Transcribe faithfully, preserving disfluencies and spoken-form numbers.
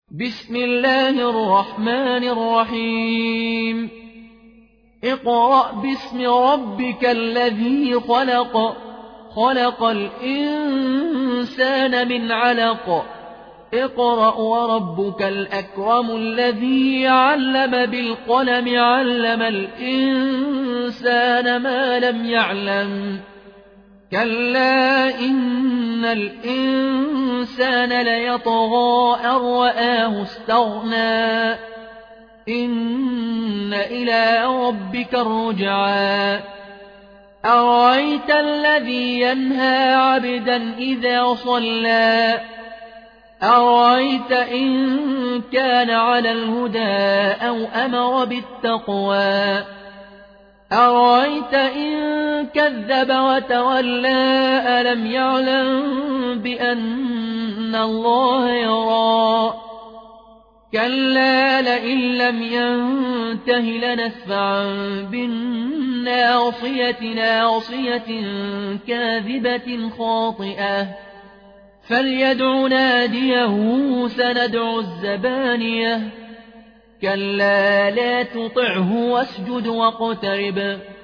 بسم الله الرحمن الرحيم اقرأ باسم ربك الذي خلق خلق الإنسان من علق اقرأ وربك الأكرم الذي علم بالقلم علم الإنسان ما لم يعلم كلا إن الإنسان ليطغى أن رآه استغنى إن إلى ربك الرجعى أرأيت الذي ينهى عبدا إذا صلى أرأيت إن كان على الهدى أو أمر بالتقوى أرأيت إن كذب وتولى ألم يعلم بأن الله يرى كلا لئن لم ينته لنسفعا بالناصية ناصية كاذبة خاطئة فليدع ناديه سندع الزبانية كلا لا تطعه واسجد واقترب